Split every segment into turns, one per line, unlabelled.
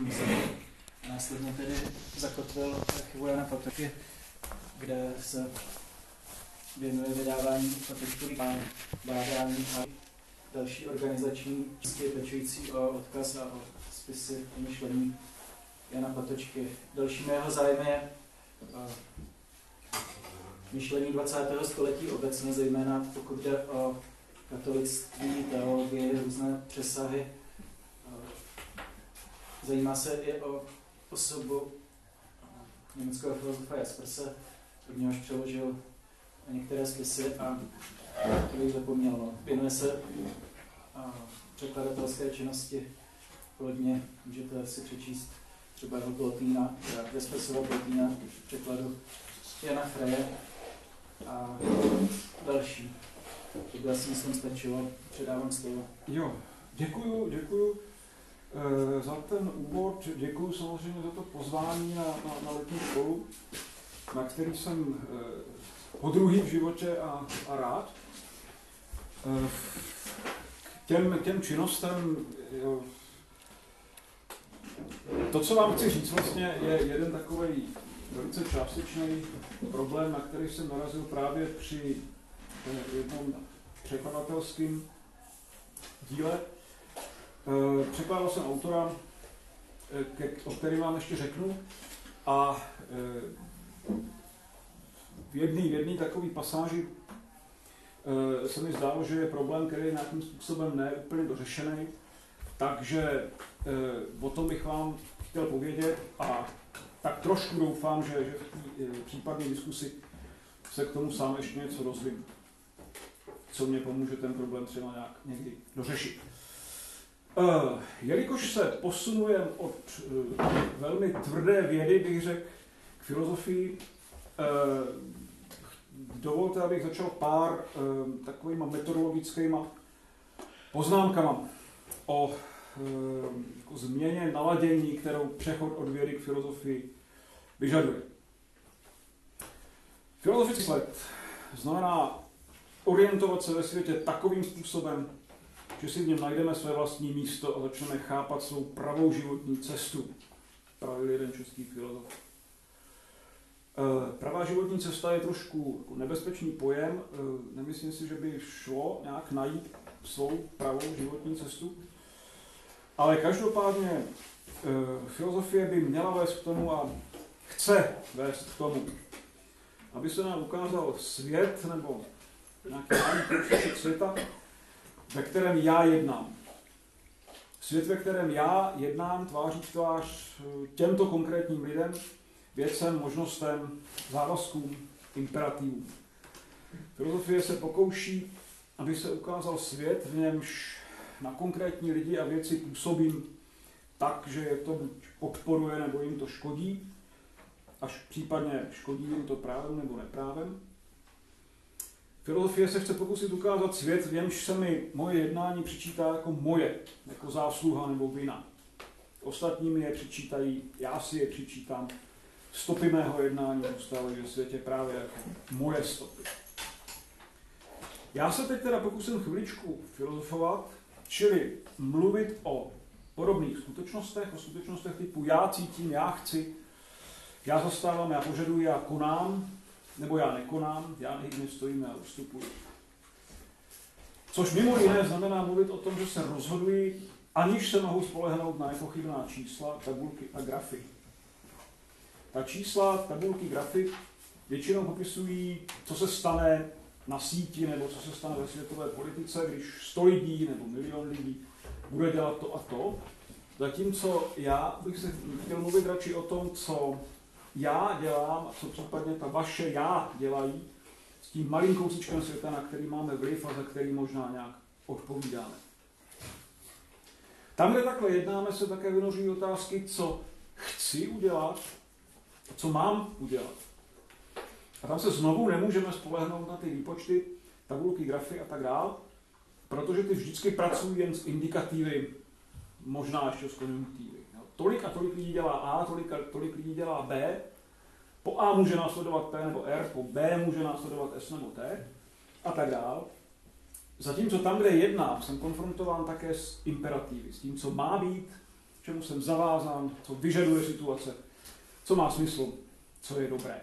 Následně tedy zakotvil v archivu Jana Patočky, kde se věnuje vydávání patočkových bádání a další organizační činnosti pečující o odkaz a o spisy a myšlení Jana Patočky. Dalším jeho zájem je myšlení 20. století obecně, zejména pokud jde o katolictví, teologii, různé přesahy. Zajímá se i o osobu německého filozofa Jasperse, od něhož přeložil některé spisy a to bych zapomněl. Věnuje se překladatelské činnosti hodně. Můžete si přečíst třeba jeho Plotýna, Jaspersova Plotýna, překladu Jana Freje a další. To by asi myslím stačilo. Předávám slovo.
Jo, děkuju za ten úvod, děkuju samozřejmě za to pozvání na letní školu, na který jsem podruhý v životě a rád. Těm činnostem, jo, to, co vám chci říct, vlastně je jeden takový velice částečný problém, na který jsem narazil právě při jednom překladatelském díle. Překládal jsem autora, o kterém vám ještě řeknu, a v jedné takové pasáži se mi zdálo, že je problém, který je nějakým způsobem neúplně dořešený, takže o tom bych vám chtěl povědět a tak trošku doufám, že v případné diskusi se k tomu sám ještě něco dozvím, co mě pomůže ten problém třeba nějak někdy dořešit. Jelikož se posunujeme od velmi tvrdé vědy, bych řekl, k filozofii, dovolte, abych začal pár takovýma metodologickýma poznámkama o změně naladění, kterou přechod od vědy k filozofii vyžaduje. Filozofický sled znamená orientovat se ve světě takovým způsobem, že si v něm najdeme své vlastní místo a začneme chápat svou pravou životní cestu, pravil jeden český filozof. Pravá životní cesta je trošku nebezpečný pojem, nemyslím si, že by šlo nějak najít svou pravou životní cestu, ale každopádně filozofie by měla vést k tomu a chce vést k tomu, aby se nám ukázal svět nebo nějaký malý kousek světa, ve kterém já jednám. Svět, ve kterém já jednám tváří v tvář těmto konkrétním lidem, věcem, možnostem, závazkům, imperativům. Filozofie se pokouší, aby se ukázal svět, v němž na konkrétní lidi a věci působím tak, že je to buď podporuje, nebo jim to škodí, až případně škodí jim to právem nebo neprávem. Filozofie se chce pokusit ukázat svět, v němž se mi moje jednání přičítá jako moje, jako zásluha nebo vina. Ostatní mi je přičítají, já si je přičítám. Stopy mého jednání zůstávají ve světě právě jako moje stopy. Já se teď teda pokusím chviličku filozofovat, čili mluvit o podobných skutečnostech, o skutečnostech typu já cítím, já chci, já zastávám, já požaduji, já konám, nebo já nekonám, já nehybně stojím, já ustupuji. Což mimo jiné znamená mluvit o tom, že se rozhoduji, aniž se mohu spolehnout na nepochybná čísla, tabulky a grafy. Ta čísla, tabulky, grafy většinou popisují, co se stane na síti nebo co se stane ve světové politice, když 100 lidí nebo 1 000 000 lidí bude dělat to a to. Zatímco já bych se chtěl mluvit radši o tom, co já dělám a co případně ta vaše já dělají s tím malým kousíčkem světa, na který máme vliv a za který možná nějak odpovídáme. Tam, kde takhle jednáme, se také vynořují otázky, co chci udělat, co mám udělat. A tam se znovu nemůžeme spolehnout na ty výpočty, tabulky, grafy a tak dál, protože ty vždycky pracují jen s indikativy, možná ještě s konjunktivy. Tolik a tolik lidí dělá A, tolik lidí dělá B, po A může následovat P nebo R, po B může následovat S nebo T a tak dál. Zatímco tam, kde jednám, jsem konfrontován také s imperativy, s tím, co má být, čemu jsem zavázán, co vyžaduje situace, co má smysl, co je dobré.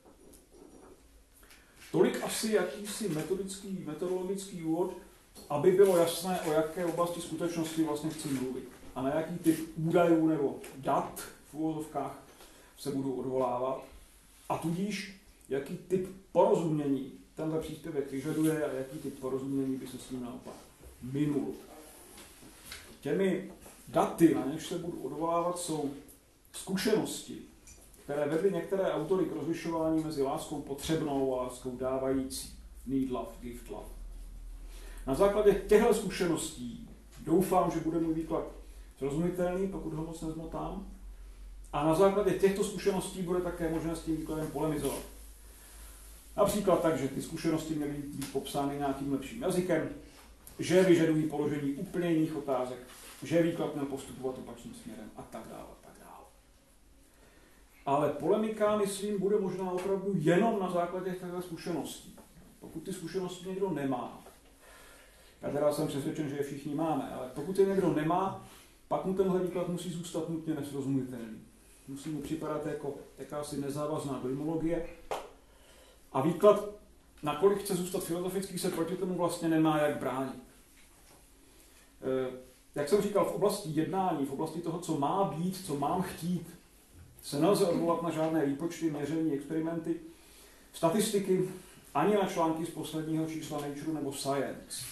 Tolik asi jakýsi metodologický úvod, aby bylo jasné, o jaké oblasti skutečnosti vlastně chci mluvit a na jaký typ údajů nebo dat v uvozovkách se budu odvolávat a tudíž jaký typ porozumění tenhle příspěvek vyžaduje a jaký typ porozumění by se s tím naopak minul. Těmi daty, na něž se budu odvolávat, jsou zkušenosti, které vedly některé autory k rozlišování mezi láskou potřebnou a láskou dávající. Need love, gift love. Na základě těchto zkušeností doufám, že bude můj výklad srozumitelný, pokud ho moc nezmotám. A na základě těchto zkušeností bude také možné s tím výkladem polemizovat. Například tak, že ty zkušenosti měly být popsány nějakým lepším jazykem, že vyžadují položení úplně jiných otázek, že výklad měl postupovat opačným směrem a tak dále. Ale polemika, myslím, bude možná opravdu jenom na základě těchto zkušeností. Pokud ty zkušenosti někdo nemá, já teda jsem přesvědčen, že je všichni máme, ale pokud je někdo nemá, pak mu tenhle výklad musí zůstat nutně nesrozumitelný. Musí mu připadat jako jakási nezávazná dojmologie. A výklad, nakolik chce zůstat filozofický, se proti tomu vlastně nemá jak bránit. Jak jsem říkal, v oblasti jednání, v oblasti toho, co má být, co mám chtít, se nelze odvolat na žádné výpočty, měření, experimenty, statistiky, ani na články z posledního čísla Nature nebo Science.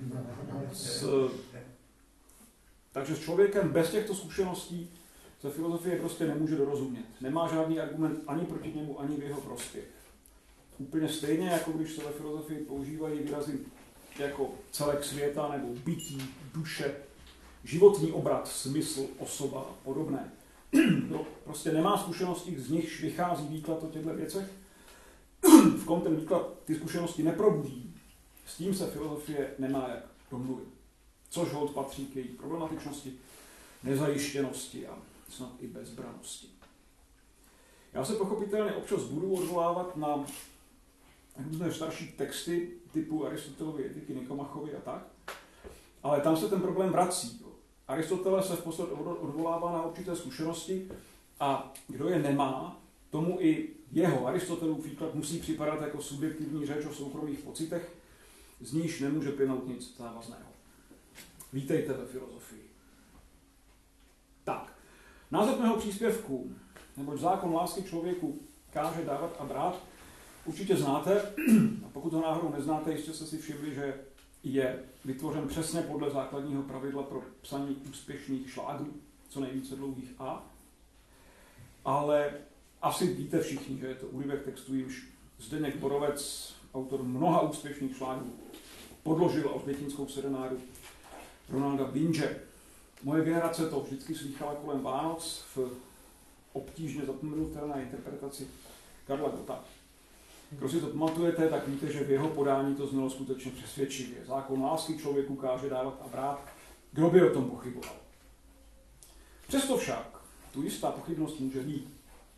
Takže s člověkem bez těchto zkušeností se filozofie prostě nemůže dorozumět. Nemá žádný argument ani proti němu, ani v jeho prospěch. Úplně stejně, jako když se ve filozofii používají výrazy jako celek světa nebo bytí, duše, životní obrat, smysl, osoba a podobné. Kdo prostě nemá zkušenosti, z nichž vychází výklad o těchto věcech, v kom ten výklad ty zkušenosti neprobudí, s tím se filozofie nemá jak domluvit. Což holt patří k její problematičnosti, nezajištěnosti a snad i bezbranosti. Já se pochopitelně občas budu odvolávat na různé starší texty typu Aristotelovy etiky, Nikomachovy a tak, ale tam se ten problém vrací. Aristoteles se v podstatě odvolává na určité zkušenosti a kdo je nemá, tomu i jeho Aristotelův výklad musí připadat jako subjektivní řeč o soukromých pocitech, z níž nemůže plynout nic závazného. Vítejte ve filozofii. Tak, název mého příspěvku, neboť zákon lásky člověku káže dávat a brát, určitě znáte, a pokud ho náhodou neznáte, jistě jste si všimli, že je vytvořen přesně podle základního pravidla pro psaní úspěšných šlágrů, co nejvíce dlouhých A. Ale asi víte všichni, že je to úryvek textu, jimž Zdeněk Borovec, autor mnoha úspěšných šlágrů, podložil alžbětinskou serenádu Ronalda Binge. Moje generace to vždycky slýchala kolem Vánoc v obtížně zapomenutelné interpretaci Karla Gotta. Kdo si to pamatujete, tak víte, že v jeho podání to znělo skutečně přesvědčivě. Zákon lásky člověku káže dávat a brát. Kdo by o tom pochyboval? Přesto však tu jistá pochybnost může být.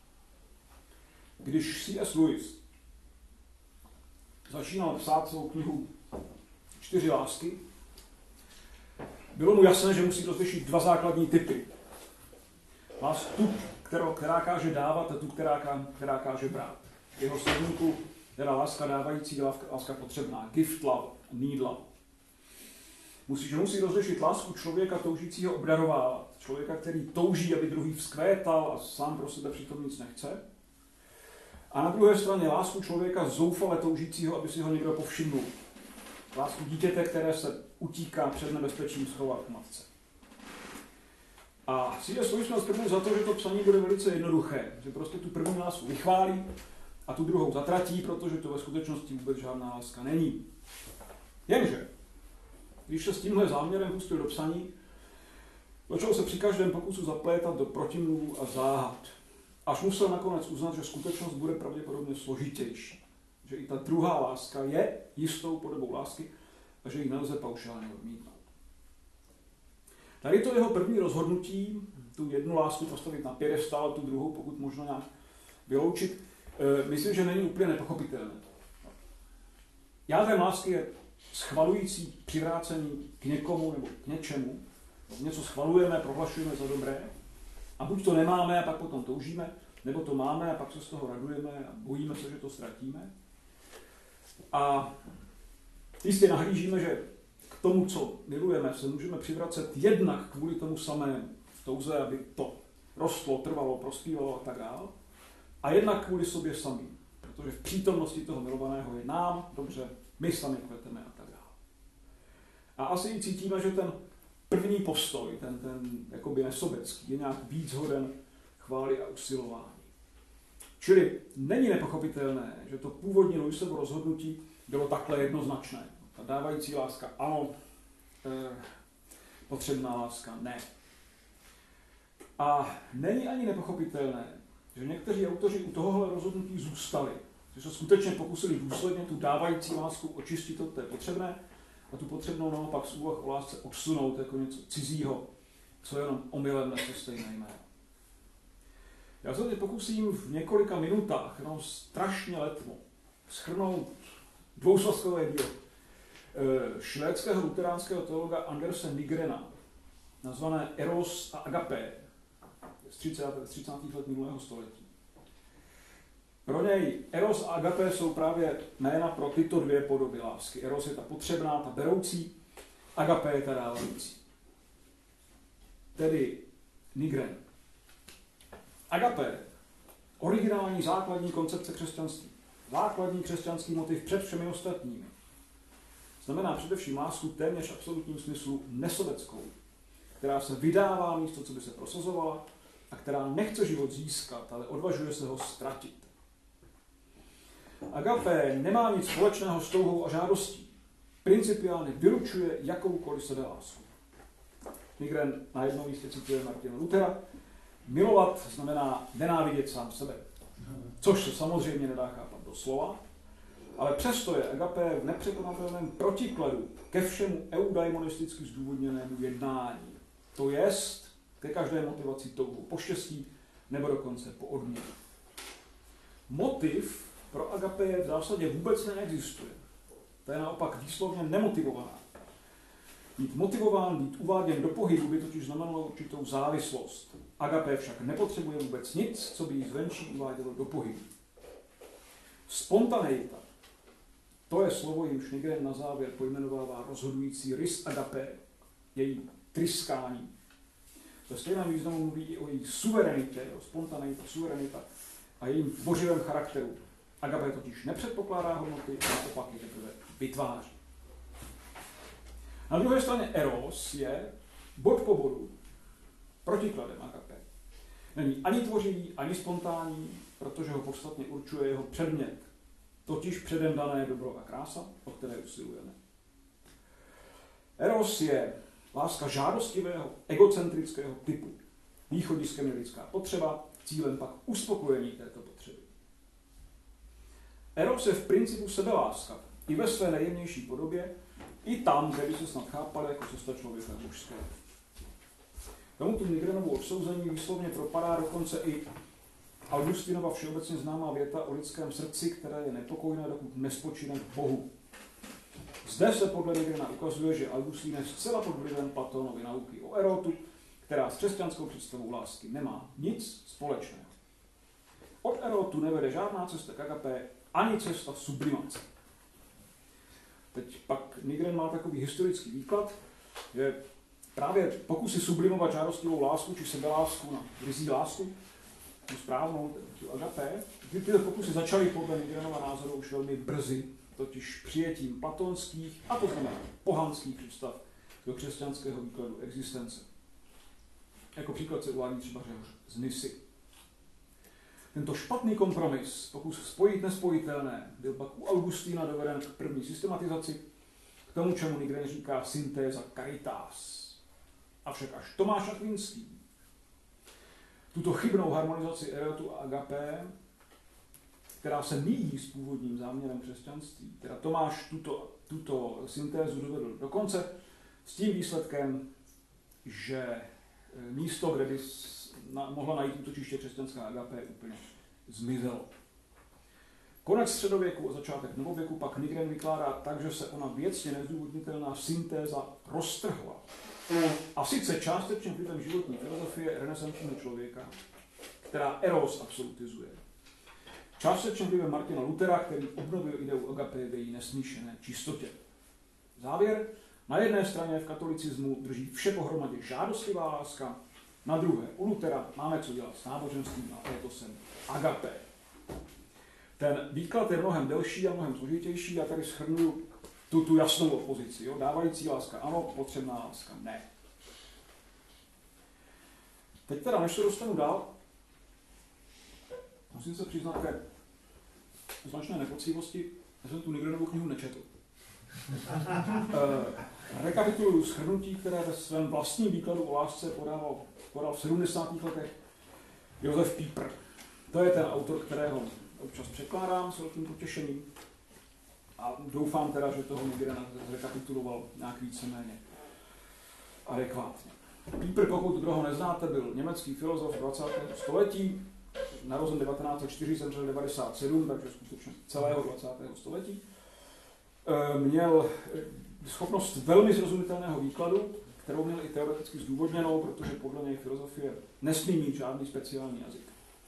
Když C.S. Lewis začínal psát svou knihu 4 lásky, bylo mu jasné, že musí rozlišit 2 základní typy. Lásku, která káže dávat, a tu, která káže brát. V jeho slovníku teda láska dávající, láska potřebná. Gift love, need love. Musí rozlišit lásku člověka toužícího obdarovávat. Člověka, který touží, aby druhý vzkvétal a sám pro sebe přitom nic nechce. A na druhé straně lásku člověka zoufale toužícího, aby si ho někdo povšimnul. Lásku dítěte, které se utíká před nebezpečím schovat k matce. A C.S. Lewis měl první za to, že to psaní bude velice jednoduché. Že prostě tu první lásku vychválí a tu druhou zatratí, protože to ve skutečnosti vůbec žádná láska není. Jenže, když se s tímhle záměrem pustil do psaní, začal se při každém pokusu zaplétat do protimluvů a záhad. Až musel nakonec uznat, že skutečnost bude pravděpodobně složitější. Že i ta druhá láska je jistou podobou lásky a že ji nelze paušálně odmítnout. Tady to jeho první rozhodnutí, tu jednu lásku postavit na pědestál, tu druhou pokud možno nějak vyloučit, myslím, že není úplně nepochopitelné. Jádrem lásky je schvalující přivrácení k někomu nebo k něčemu, Něco schvalujeme, prohlašujeme za dobré a buď to nemáme a pak potom toužíme, nebo to máme a pak se z toho radujeme a bojíme se, že to ztratíme. A jistě nahlížíme, že k tomu, co milujeme, se můžeme přivracet jednak kvůli tomu samému, v touze, aby to rostlo, trvalo, prospívalo a tak dále, a jednak kvůli sobě samým, protože v přítomnosti toho milovaného je nám dobře, my sami kveteme a tak dále. A asi i cítíme, že ten první postoj, ten jakoby nesobecký, je nějak víc hoden chvály a usilování. Čili není nepochopitelné, že to původní Louisovo rozhodnutí bylo takhle jednoznačné. Ta dávající láska ano, potřebná láska ne. A není ani nepochopitelné, že někteří autoři u tohohle rozhodnutí zůstali, že se skutečně pokusili důsledně tu dávající lásku očistit od té potřebné a tu potřebnou naopak z úvah o lásce odsunout jako něco cizího, co jenom omylem nese stejné jméno. Já se teď pokusím v několika minutách, jenom strašně letmo, shrnout dvousvazkové dílo švédského luteránského teologa Anderse Nygrena, nazvané Eros a Agapé, z 30. let minulého století. Pro něj Eros a Agapé jsou právě jména pro tyto dvě podoby lásky. Eros je ta potřebná, ta beroucí, Agapé je ta dávající. Tedy Nygren. Agapé, originální základní koncepce křesťanství, základní křesťanský motiv před všemi ostatními, znamená především lásku téměř v absolutním smyslu nesobeckou, která se vydává místo, co by se prosazovala, a která nechce život získat, ale odvažuje se ho ztratit. Agapé nemá nic společného s touhou a žádostí. Principiálně vylučuje jakoukoliv sebelásku. Nygren na jednom místě cituje Martina Luthera. Milovat znamená nenávidět sám sebe. Což se samozřejmě nedá chápat doslova, ale přesto je agapé v nepřekonatelném protikladu ke všemu eudaimonisticky zdůvodněnému jednání. To jest ke každé motivaci touhu po štěstí nebo dokonce po odměně. Motiv pro agapé v zásadě vůbec neexistuje. To je naopak výslovně nemotivovaná. Být motivován, být uváděn do pohybu by totiž znamenalo určitou závislost. Agapé však nepotřebuje vůbec nic, co by jí zvenčí uvádělo do pohybu. Spontaneita. To je slovo, jimž Nygren na závěr pojmenovává rozhodující rys agapé, její tryskání. Ve stejném významu mluví i o její suverenitě, o spontaneita, suverenita a jejím tvořivém charakteru. Agapé totiž nepředpokládá hodnoty, a naopak je teprve vytváří. Na druhé straně eros je bod po bodu protikladem agapé. Není ani tvořivý, ani spontánní, protože ho podstatně určuje jeho předmět, totiž předem dané dobro a krása, o které usilujeme. Eros je láska žádostivého, egocentrického typu. Východiskem je lidská potřeba, cílem pak uspokojení této potřeby. Eros je v principu sebeláska, i ve své nejjemnější podobě, i tam, kde by se snad chápali jako cesta člověka mužského. Tomuto Nygrenovu odsouzení výslovně propadá dokonce i Augustinova všeobecně známá věta o lidském srdci, které je nepokojné, dokud nespočine v Bohu. Zde se podle Nygrena ukazuje, že Augustín je zcela pod vlivem Platónovy nauky o erotu, která s křesťanskou představou lásky nemá nic společného. Od erotu nevede žádná cesta k agapé, ani cesta sublimace. Teď pak Nygren má takový historický výklad, že právě pokusy sublimovat žádostivou lásku či sebelásku na ryzí lásku, tu správnou, tu agapé, tyto pokusy začaly podle Nygrenova názoru už velmi brzy, totiž přijetím platonských a to znamená pohanských představ do křesťanského výkladu existence. Jako příklad se uvádí třeba Řehoř z Nysy. Tento špatný kompromis, pokus spojit nespojitelné, byl pak u Augustína doveden k první systematizaci, k tomu, čemu Nygren říká syntéza caritas. Avšak až Tomáš Akvinský tuto chybnou harmonizaci erotu a agapé, která se míjí s původním záměrem křesťanství, teda Tomáš tuto syntézu dovedl do konce s tím výsledkem, že místo, kde by mohla najít útočiště křesťanská agapé, úplně zmizelo. Konec středověku a začátek novověku pak Nygren vykládá tak, že se ona věcně nezdůvodnitelná syntéza roztrhla A sice částečným vlivem životní filozofie renesančního člověka, která eros absolutizuje. Částečným vlivem Martina Luthera, který obnovil ideu agape v její nesmíšené čistotě. Závěr. Na jedné straně v katolicismu drží vše pohromadě žádostivá láska, na druhé u Luthera máme co dělat s náboženstvím a étosem agape. Ten výklad je mnohem delší a mnohem složitější. Já tady shrnuju tu jasnou opozici. Jo? Dávající láska ano, potřebná láska ne. Teď teda, než se dostanu dál, musím se přiznat ke značné nepoctivosti, já jsem tu Nigrenovu knihu nečetl. Rekapituluju shrnutí, které ve svém vlastním výkladu o lásce podal v 70. letech Josef Pieper. To je ten autor, kterého občas překládám s velkým potěšením a doufám teda, že toho Nigrena zrekapituloval nějak víceméně adekvátně. Pieper, pokud kdo ho neznáte, byl německý filozof 20. století, narozen 1904, zemřel 97, takže skutečně celého 20. století. Měl schopnost velmi srozumitelného výkladu, kterou měl i teoreticky zdůvodněnou, protože podle něj filozofie nesmí mít žádný speciální jazyk.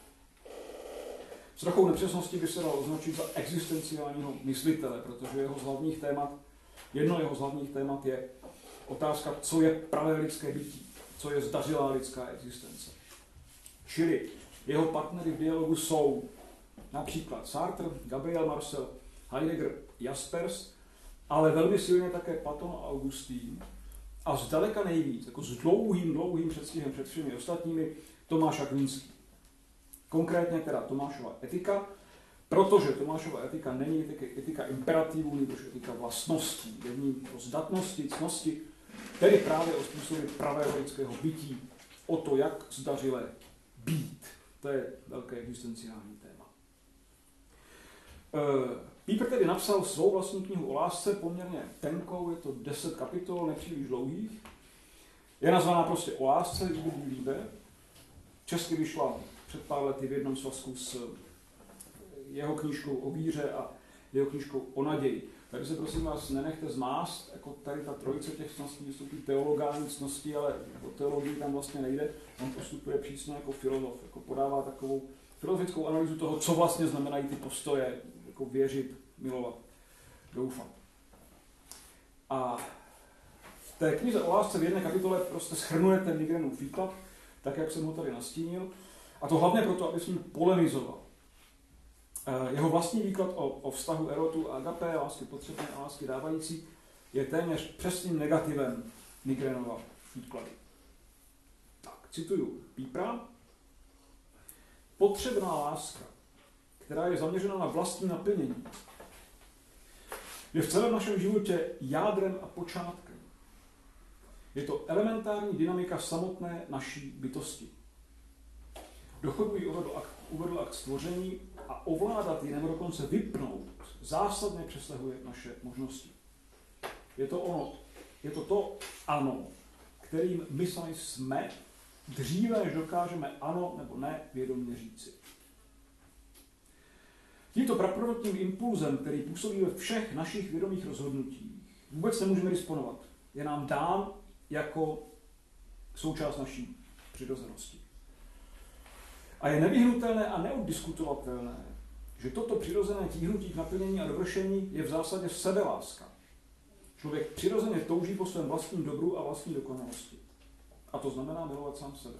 S trochou nepřesností by se dal označit za existenciálního myslitele, protože jedno jeho z hlavních témat je otázka, co je pravé lidské bytí, co je zdařilá lidská existence. Čili jeho partnery v dialogu jsou například Sartre, Gabriel Marcel, Heidegger, Jaspers, ale velmi silně také Platon a Augustín a zdaleka nejvíc, jako s dlouhým předstihem před všemi ostatními, Tomáš Akvinský. Konkrétně teda Tomášova etika, protože Tomášova etika není etika imperativů, nebož etika vlastností, je v ní o zdatnosti, ctnosti, tedy právě o způsoby pravého lidského bytí, o to, jak zdařile být. To je velké existenciální téma. Pieper tedy napsal svou vlastní knihu o lásce, poměrně tenkou, je to 10 kapitol, nepříliš dlouhých. Je nazvaná prostě O lásce, Liebe. Česky vyšla před pár lety v jednom svazku s jeho knížkou o víře a jeho knížkou o naději. Tady se prosím vás nenechte zmást, jako tady ta trojice těch cností, jsou ty teologální cnosti, ale o teologii tam vlastně nejde. On postupuje přísně jako filozof, jako podává takovou filozofickou analýzu toho, co vlastně znamenají ty postoje, jako věřit, milovat, doufat. A v té knize o lásce v jedné kapitole prostě shrnuje ten Nigrenův výklad, tak jak jsem ho tady nastínil, a to hlavně proto, aby s ním polemizoval. Jeho vlastní výklad o vztahu erotu a agape, lásky potřebné a lásky dávající, je téměř přesným negativem Nigrenova výkladu. Tak, cituju Piepera. Potřebná láska, která je zaměřena na vlastní naplnění, je v celém našem životě jádrem a počátkem. Je to elementární dynamika samotné naší bytosti. Do chodu ji uvedl akt stvoření a ovládat ji nebo dokonce vypnout zásadně přesahuje naše možnosti. Je to to ano, kterým my sami jsme, dříve než dokážeme ano nebo ne vědomě říci. Tímto praprvotním impulzem, který působí ve všech našich vědomých rozhodnutích, vůbec nemůžeme disponovat. Je nám dán jako součást naší přirozenosti. A je nevyhnutelné a neoddiskutovatelné, že toto přirozené tíhnutí k naplnění a dovršení je v zásadě sebeláska. Člověk přirozeně touží po svém vlastním dobru a vlastní dokonalosti. A to znamená milovat sám sebe.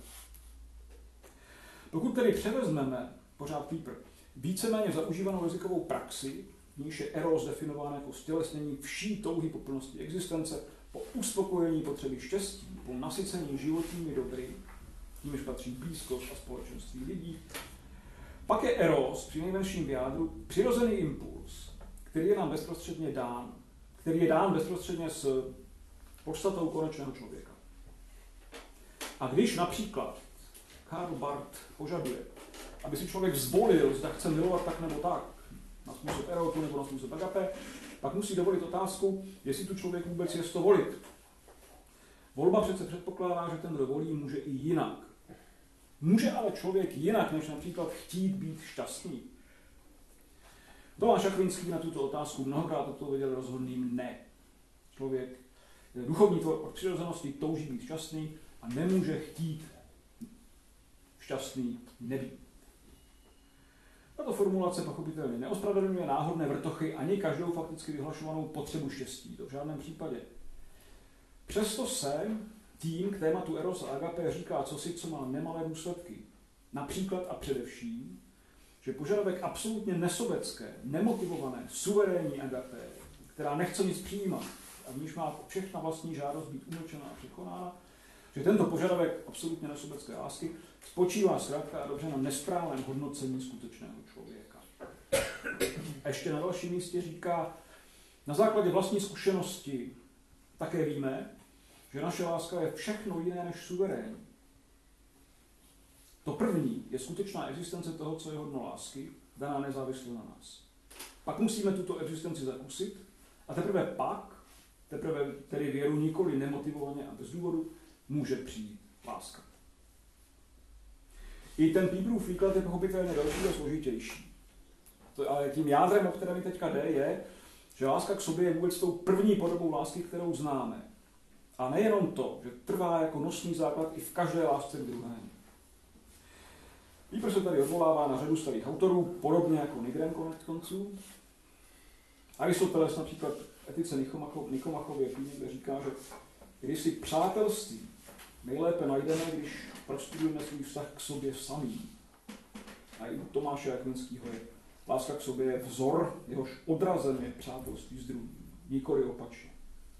Pokud tedy převezmeme, pořád Pieper, víceméně zaužívanou jazykovou praxi, v níž je eros definován jako stělesnění vší touhy po plnosti existence, po uspokojení potřeby štěstí, po nasycení životními dobry, nímž patří blízkost a společenství lidí, pak je eros při nejmenším v jádru přirozený impuls, který je nám bezprostředně dán, který je dán bezprostředně s podstatou konečného člověka. A když například Karl Barth požaduje, aby si člověk zvolil, zda chce milovat tak nebo tak, na způsob erotu nebo na způsob agape, pak musí dovolit otázku, jestli tu člověk vůbec je to volit. Volba přece předpokládá, že ten, kdo volí, může i jinak. Může ale člověk jinak, než například chtít být šťastný? Tomáš Akvinský na tuto otázku mnohokrát odpověděl rozhodným ne. Člověk Duchovní tvor od přirozenosti touží být šťastný a nemůže chtít šťastný nebýt. Tato formulace pochopitelně neospravedlňuje náhodné vrtochy ani každou fakticky vyhlašovanou potřebu štěstí. To v žádném případě. Přesto se tím k tématu eros a agape říká cosi, co má nemalé důsledky. Například a především, že požadavek absolutně nesobecké, nemotivované, suverénní agape, která nechce nic přijímat a v níž má všechna vlastní žádost být umlčená a překonána, že tento požadavek absolutně nesobecké lásky spočívá zkrátka a dobře na nesprávném hodnocení skutečného člověka. A ještě na dalším místě říká, na základě vlastní zkušenosti také víme, že naše láska je všechno jiné než suverénní. To první je skutečná existence toho, co je hodno lásky, daná nezávisle na nás. Pak musíme tuto existenci zakusit a teprve pak, tedy věru nikoli nemotivovaně a bez důvodu, může přijít láska. I ten Píprův výklad je pochopitelně další a složitější. Ale tím jádrem, o které mi teďka jde, je, že láska k sobě je vůbec tou první podobou lásky, kterou známe. A nejenom to, že trvá jako nosný základ i v každé lásce k druhému. Pípr se tady odvolává na řadu starých autorů, podobně jako Nigren konec konců. Aristoteles například v etice Nikomachově knihy, kde říká, že když si přátelství nejlépe najdeme, když prostudujeme svůj vztah k sobě samým. A i u Tomáše Akvinského je láska k sobě je vzor, jehož odrazem je přátelství s druhým, nikoli opačně.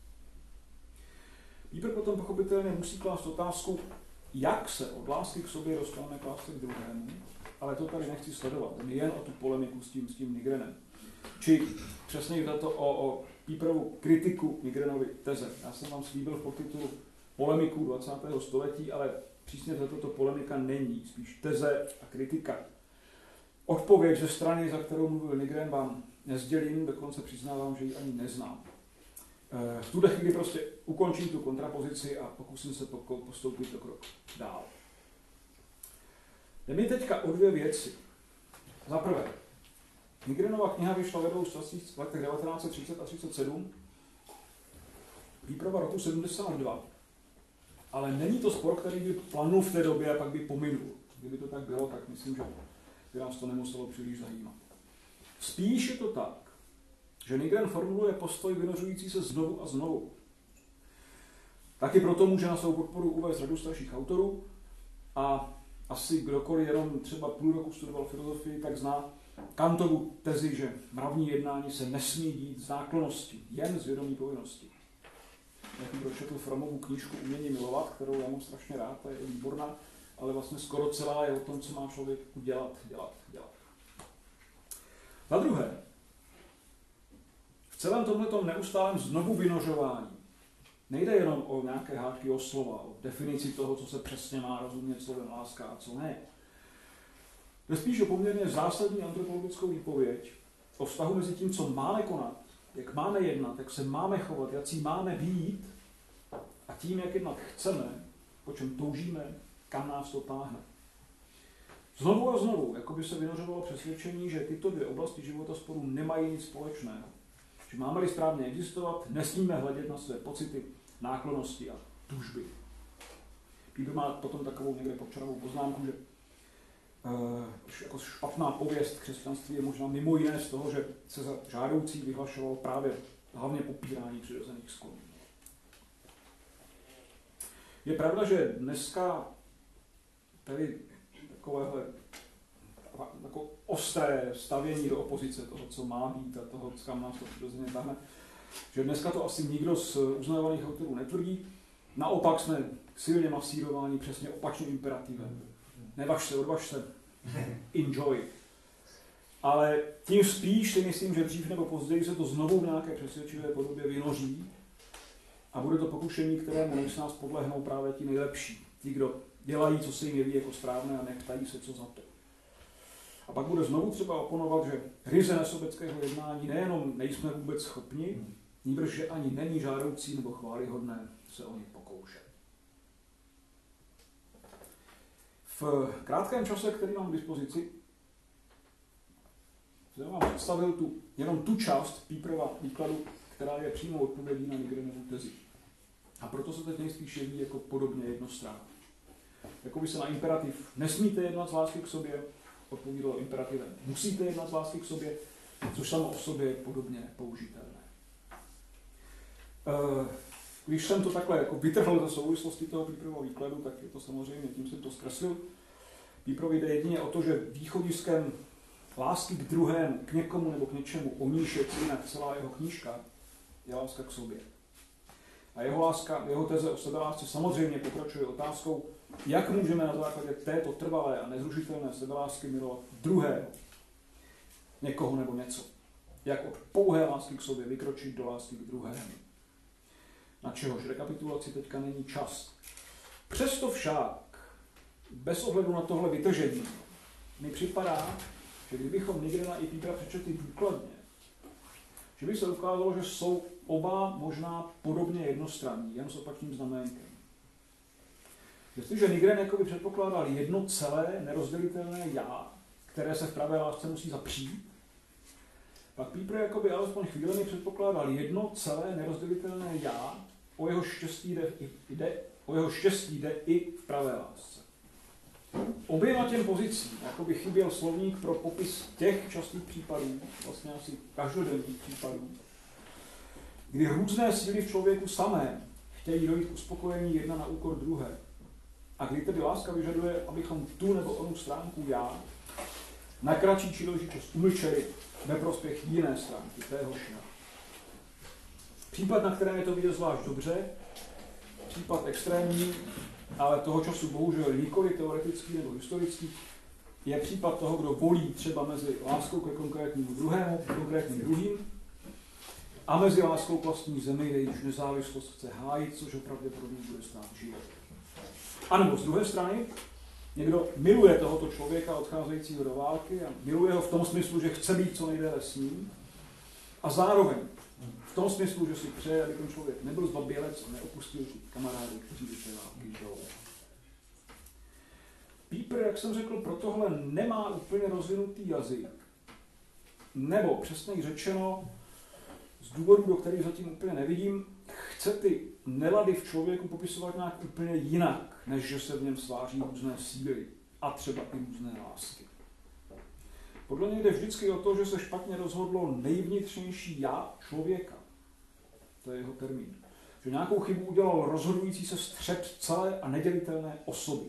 Pípr potom pochopitelně musí klást otázku, jak se od lásky k sobě dostaneme k lásce k druhému, ale to tady nechci sledovat, jen o tu polemiku s tím Nigrenem. Či přesně to o Píprovu kritiku Nigrenovy teze. Já jsem vám slíbil v podtitulu polemiku 20. století, ale přísně za toto polemika není, spíš teze a kritika. Odpověď ze strany, za kterou mluvil Nigren, vám nezdělím, dokonce přiznávám, že ji ani neznám. V tuhle chvíli prostě ukončím tu kontrapozici a pokusím se postoupit o krok dál. Jde mi teďka o dvě věci. Za prvé, Nigrenova kniha vyšla ve dvou časích v letech 1930 a 1937, Píprova roku 72. Ale není to spor, který by planul v té době a pak by pominul. Kdyby to tak bylo, tak myslím, že by nás to nemuselo příliš zajímat. Spíš je to tak, že Nigren formuluje postoj vynořující se znovu a znovu. Taky proto může na svou podporu uvést řadu starších autorů a asi kdokoliv jenom třeba půl roku studoval filozofii, tak zná Kantovu tezi, že mravní jednání se nesmí dít z náklonnosti, jen z vědomí povinnosti. Já jsem pročetl Fromovu knížku Umění milovat, kterou já mám strašně rád, ta je výborná, ale vlastně skoro celá je o tom, co má člověk dělat. Za druhé, v celém tomhletom neustálém znovu vynořování nejde jenom o nějaké hádky o slova, o definici toho, co se přesně má rozumět slovem láska a co ne. Jde spíš o poměrně zásadní antropologickou výpověď o vztahu mezi tím, co máme konat, jak máme jednat, jak se máme chovat, jaký máme být a tím, jak jednat chceme, po čem toužíme, kam nás to táhne. Znovu a znovu, jako by se vynořovalo přesvědčení, že tyto dvě oblasti života spolu nemají nic společného. Že máme-li správně existovat, nesmíme hledět na své pocity, náklonnosti a tužby. Pípr má potom takovou někde podčarovou poznámku, že jako špatná pověst křesťanství je možná mimo jiné z toho, že se za žádoucí vyhlašovalo právě hlavně popírání přirozených sklonů. Je pravda, že dneska tady takovéhle jako ostré stavění do opozice toho, co má být a toho, kam nás to přirozeně tahne, že dneska to asi nikdo z uznávaných autorů netvrdí. Naopak jsme silně masírováni přesně opačným imperativem. Nevaž se, odvaž se, enjoy. Ale tím spíš si myslím, že dřív nebo později se to znovu v nějaké přesvědčivé podobě vynoří a bude to pokušení, kterému než nás podlehnou právě ti nejlepší. Ti, kdo dělají, co se jim jeví jako správné a neptají se, co za to. A pak bude znovu třeba oponovat, že ryze nesobeckého jednání nejenom nejsme vůbec schopni, nýbrž, že ani není žádoucí nebo chvályhodné se o ně pokoušet. V krátkém čase, který mám k dispozici, jsem vám představil jenom tu část Píprova výkladu, která je přímo odpovědí na Nigrenovu tezi. A proto se teď nejspíš jeví jako podobně jednostranná. Jako by se na imperativ nesmíte jednat z lásky k sobě odpovídalo imperativem musíte jednat z lásky k sobě, což samo o sobě je podobně použitelné. Když jsem to takhle jako vytrhl ze souvislosti toho Pieperovho výkladu, tak je to samozřejmě, tím jsem to zkreslil. Pieperovi jde jedině o to, že východiskem lásky k druhému, k někomu nebo k něčemu, o níž je jinak celá jeho knížka, je láska k sobě. A jeho teze o sebelásce samozřejmě pokračuje otázkou, jak můžeme na základě této trvalé a nezrušitelné sebelásky milovat druhého, někoho nebo něco. Jak od pouhé lásky k sobě vykročit do lásky k druhému. Na čehož rekapitulaci teďka není čas. Přesto však, bez ohledu na tohle vytržení, mi připadá, že kdybychom Nigrena i Piepera přečetli důkladně, že by se ukázalo, že jsou oba možná podobně jednostranní, jen s opačným znaménkem. Jestliže Nigren jakoby předpokládal jedno celé, nerozdělitelné já, které se v pravé lásce musí zapřít, pak Pieper jakoby alespoň chvílemi předpokládal jedno celé, nerozdělitelné já, o jeho štěstí jde i v pravé lásce. Oběma těm pozicím jakoby chyběl slovník pro popis těch častých případů, vlastně asi každodenních případů, kdy různé síly v člověku samé chtějí dojít k uspokojení jedna na úkor druhé. A kdy tedy láska vyžaduje, abychom tu nebo onu stránku já na kratší či delší čas umlčeli ve prospěch jiné stránky, téhož já. Případ, na kterém je to vidět zvlášť dobře, případ extrémní, ale toho času bohužel nikoli teoretický nebo historický, je případ toho, kdo volí třeba mezi láskou ke konkrétnímu druhému, konkrétním druhým, a mezi láskou k vlastní zemi, jejíž nezávislost chce hájit, což ho pravděpodobně bude stát život. A nebo z druhé strany, někdo miluje tohoto člověka odcházejícího do války a miluje ho v tom smyslu, že chce být co nejdéle s ním, a zároveň v tom smyslu, že si přeje, aby ten člověk nebyl zbabělec a neopustil ty kamarády, kteří do té války jdou. Pieper, jak jsem řekl, pro tohle nemá úplně rozvinutý jazyk. Nebo přesněji řečeno, z důvodu, do kterých zatím úplně nevidím, chce ty nelady v člověku popisovat nějak úplně jinak, než že se v něm sváří různé síly a třeba i různé lásky. Podle něj jde vždycky o to, že se špatně rozhodlo nejvnitřnější já člověka. To je jeho termín. Že nějakou chybu udělal rozhodující se střet celé a nedělitelné osoby.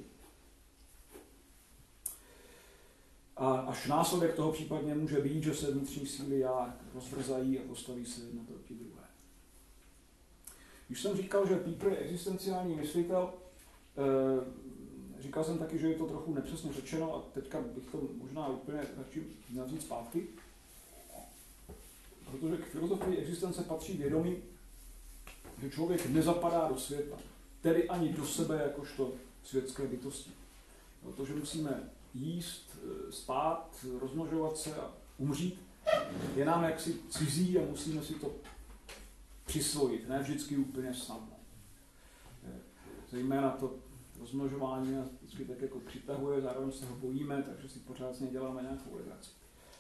A až následek toho případně může být, že se vnitřní síly já rozvrzají a postaví se jedno proti druhé. Když jsem říkal, že Pieper je existenciální myslitel, říkal jsem taky, že je to trochu nepřesně řečeno a teďka bych to možná úplně radši měl říct zpátky. Protože k filozofii existence patří vědomí, že člověk nezapadá do světa, tedy ani do sebe jakožto světské bytosti. Protože musíme jíst, spát, rozmnožovat se a umřít, je nám jaksi cizí a musíme si to přisvojit, ne vždycky úplně snadno. Zejména to rozmnožování nás vždycky tak jako přitahuje, zároveň se ho bojíme, takže si pořád s něj děláme nějakou legraci.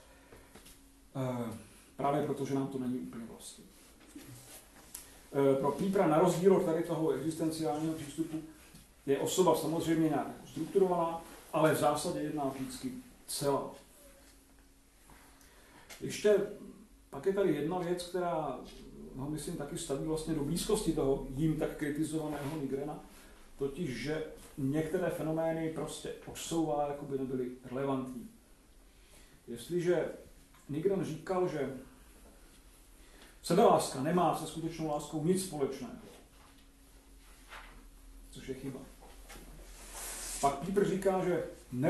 Právě proto, že nám to není úplně vlastní. Pro Piepera na rozdíl od tady toho existenciálního přístupu je osoba samozřejmě nějak strukturovaná, ale v zásadě jedná vždycky celá. Ještě pak je tady jedna věc, která ho myslím taky staví vlastně do blízkosti toho jím tak kritizovaného Nigrena, totiž, že některé fenomény prostě odsouvá, jako by nebyly relevantní. Jestliže Nigren říkal, že sebeláska nemá se skutečnou láskou nic společného, což je chyba. Pak Pieper říká, že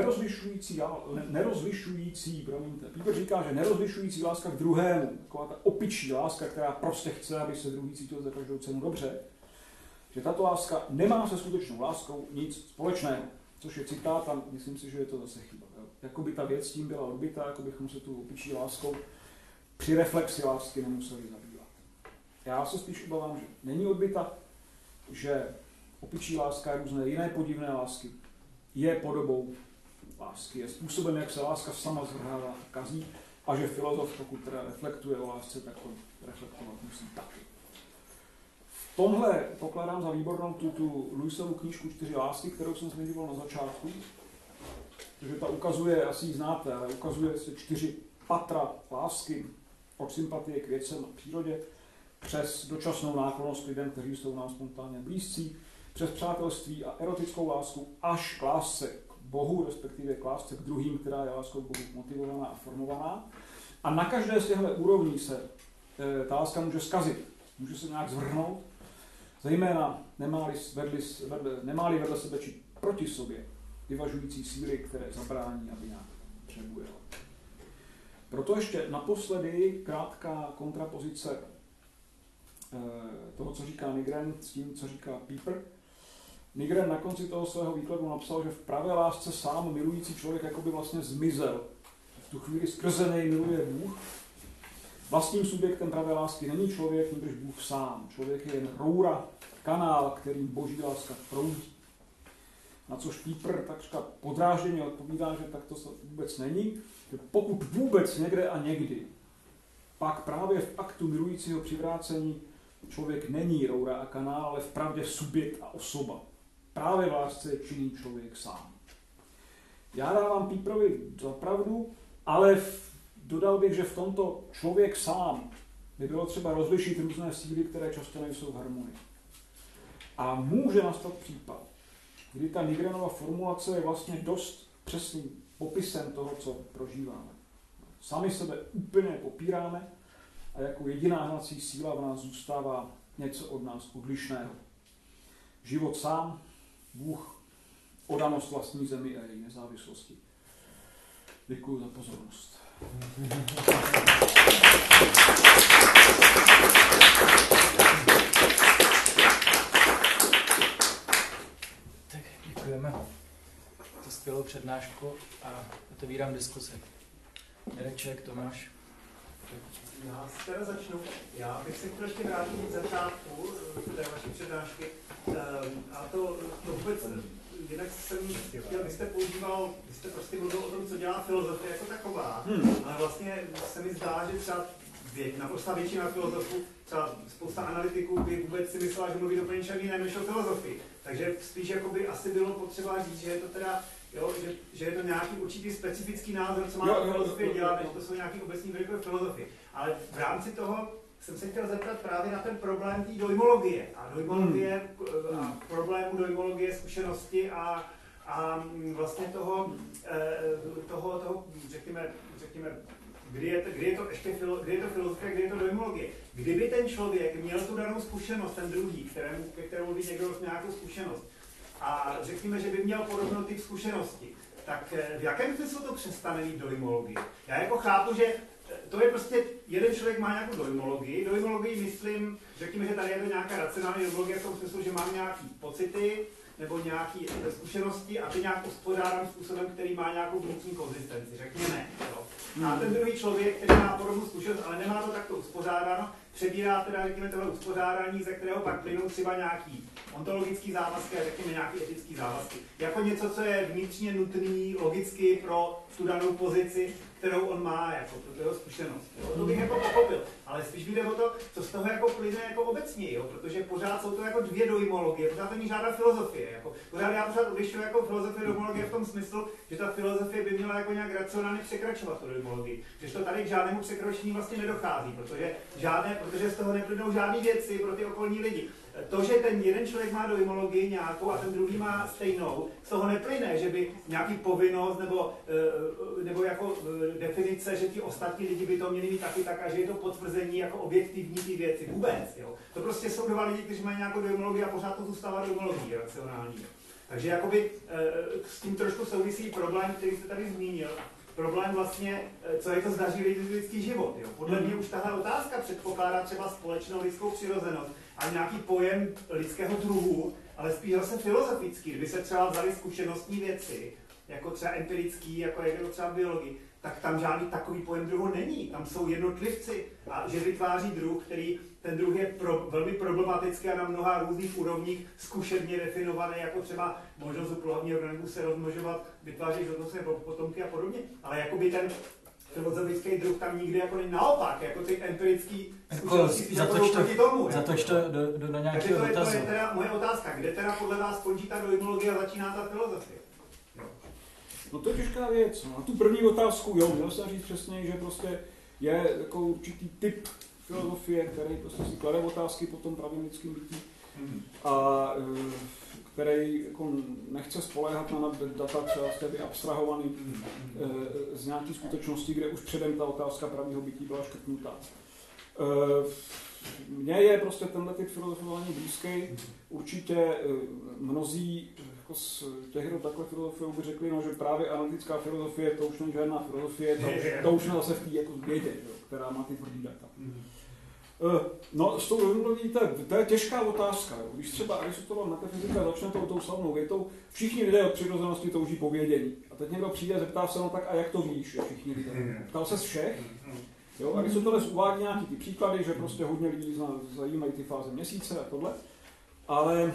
nerozlišující láska k druhému, taková ta opičí láska, která prostě chce, aby se druhý cítil za každou cenu dobře, že tato láska nemá se skutečnou láskou nic společného, což je citát a myslím si, že je to zase chyba. Jakoby ta věc tím byla odbytá, jako bychom se tu opičí láskou při reflexi lásky nemuseli zabývat. Já se spíš obávám, že není odbyta, že opičí láska a různé jiné podivné lásky je podobou lásky, je způsobem, jak se láska sama zvrhává a kazí, a že filozof, pokud teda reflektuje o lásce, tak to reflektovat musí taky. V tomhle pokládám za výbornou tu Lewisovu knížku 4 lásky, kterou jsem zmiňoval na začátku. Protože ta ukazuje, asi ji znáte, ale ukazuje se 4 patra lásky od sympatie k věcem a přírodě, přes dočasnou náklonnost k lidem, kteří jsou nám spontánně blízcí, přes přátelství a erotickou lásku až k lásce k Bohu, respektive k lásce k druhým, která je láskou k Bohu motivovaná a formovaná. A na každé z těchto úrovní se ta láska může zkazit, může se nějak zvrhnout, zejména nemá-li vedle sebe či proti sobě vyvažující síly, které zabrání, aby nějak přebujela. Proto ještě naposledy krátká kontrapozice toho, co říká Nygren, s tím, co říká Pieper. Nygren na konci toho svého výkladu napsal, že v pravé lásce sám milující člověk jakoby vlastně zmizel. V tu chvíli skrze něj miluje Bůh. Vlastním subjektem pravé lásky není člověk, nýbrž Bůh sám. Člověk je jen roura, kanál, kterým boží láska proudí. Na což Pieper takřka podrážděně odpovídá, že tak to vůbec není. Že pokud vůbec někde a někdy, pak právě v aktu milujícího přivrácení člověk není roura a kanál, ale vpravdě subjekt a osoba. Právě v lásce je činný člověk sám. Já dávám Pieperovi za pravdu, ale dodal bych, že v tomto člověk sám by bylo třeba rozlišit různé síly, které často nejsou v harmonii. A může nastat případ, kdy ta Nygrenova formulace je vlastně dost přesným popisem toho, co prožíváme. Sami sebe úplně popíráme a jako jediná hnací síla v nás zůstává něco od nás odlišného. Život sám, Bůh, oddanost vlastní zemi a její nezávislosti. Děkuji za pozornost.
Tak děkujeme za skvělou přednášku a otevírám diskusi. Jareček, Tomáš.
Já si teda začnu. Já bych se chtěl ještě vrátit k začátku té vaší přednášky. A to vůbec, jinak jsem chtěl, vy jste prostě mluvil o tom, co dělá filozofie jako taková, ale vlastně se mi zdá, že třeba naprosto většina filozofů, třeba spousta analytiků by vůbec si myslela, že mluví do něčem jiném než o filozofii. Takže spíš jakoby asi bylo potřeba říct, že je to teda, jo, že je to nějaký určitý specifický názor, co má filozofie dělat, než to jsou nějaký obecní vlivy filozofie. Ale v rámci toho jsem se chtěl zeptat právě na ten problém té dojmologie a problému dojmologie, zkušenosti a vlastně toho řekněme, kdy je to filozofie, kdy je to dojmologie. Kdyby ten člověk měl tu danou zkušenost, ten druhý, ke kterému mluví někdo nějakou zkušenost, a řekněme, že by měl podobnou typ zkušenosti, tak v jakém smyslu to přestane mít dojmologii? Já jako chápu, že to je prostě, jeden člověk má nějakou dojmologii. Dojmologii myslím, řekněme, že tady je to nějaká racionální dojmologie v tom smyslu, že mám nějaký pocity nebo nějaké zkušenosti a ty nějak uspořádám způsobem, který má nějakou vnitřní konzistenci, řekněme. Jo. A ten druhý člověk, který má podobnou zkušenost, ale nemá to takto uspořádáno, přebírá teda, řekněme, tohle uspořádání, ze kterého pak plynou třeba nějaký ontologický závazky a řekněme nějaký etický závazky. Jako něco, co je vnitřně nutný logicky pro tu danou pozici, kterou on má, jako pro tu jeho zkušenost. Jo? To bych jako pochopil, ale spíš jde o to, co z toho jako plyne jako obecně, jo? Protože pořád jsou to jako dvě dojmologie, pořád to není žádná filozofie. Jako, já pořád odlišuji jako filozofie dojmologie v tom smyslu, že ta filozofie by měla jako nějak racionálně překračovat tu dojmologii. Že to tady k žádnému překročení vlastně nedochází, protože z toho neplynou žádné věci pro ty okolní lidi. To, že ten jeden člověk má dojmologii nějakou a ten druhý má stejnou, z toho neplyne, že by nějaký povinnost nebo jako definice, že ti ostatní lidi by to měli mít taky tak a že je to potvrzení jako objektivní ty věci. Vůbec. Jo. To prostě jsou dva lidi, kteří mají nějakou dojmologii a pořád to zůstává dojmologií racionální. Takže jakoby s tím trošku souvisí problém, který jste tady zmínil. Problém vlastně, co je to zdařilý lidský život. Jo. Podle mě už tahle otázka předpokládá třeba společnou lidskou přirozenost a nějaký pojem lidského druhu, ale spíš zase filozofický. Kdyby se třeba vzali zkušenostní věci, jako třeba empirický, jako je to třeba biologii, tak tam žádný takový pojem druhu není. Tam jsou jednotlivci a že vytváří druh, který ten druh je velmi problematický a na mnoha různých úrovních zkušebně definovaný, jako třeba možnost u pohlavního organismu se rozmnožovat, vytvářet životnostné potomky a podobně. Ale jakoby filozofický druh tam nikdy jako není, naopak, jako ty empirický zkušenosti jako proti tomu.
Zatoč to do nějakého dotazu.
To je teda moje otázka, kde teda podle vás končí ta dojmologie a začíná ta filozofie?
No to je těžká věc. No. A tu první otázku, jo, měl jsem říct přesně, že prostě je jako určitý typ filozofie, který prostě si klade otázky po tom pravém lidském bytí a který jako nechce spoléhat na data třeba z abstrahovaný z nějaké skutečnosti, kde už předem ta otázka pravého bytí byla škrtnutá. Mně je prostě tenhle typ filozofování blízký. Určitě mnozí jako z těch, kdo takhle filozofii by řekli, no, že právě analytická filozofie, to už není žádná filozofie, to už je zase v té jako vědě, která má ty tvrdý data. No, s tou dojmologií, to je těžká otázka. Jo. Když třeba Aristotelova metafyzika začne tou slavnou větou, všichni lidé od přirozenosti touží po vědění. A teď někdo přijde a zeptá se, no tak a jak to víš, že všichni lidé? Ptal se z všech? Jo, Aristoteles uvádí nějaký ty příklady, že prostě hodně lidí zajímají ty fáze měsíce a tohle. Ale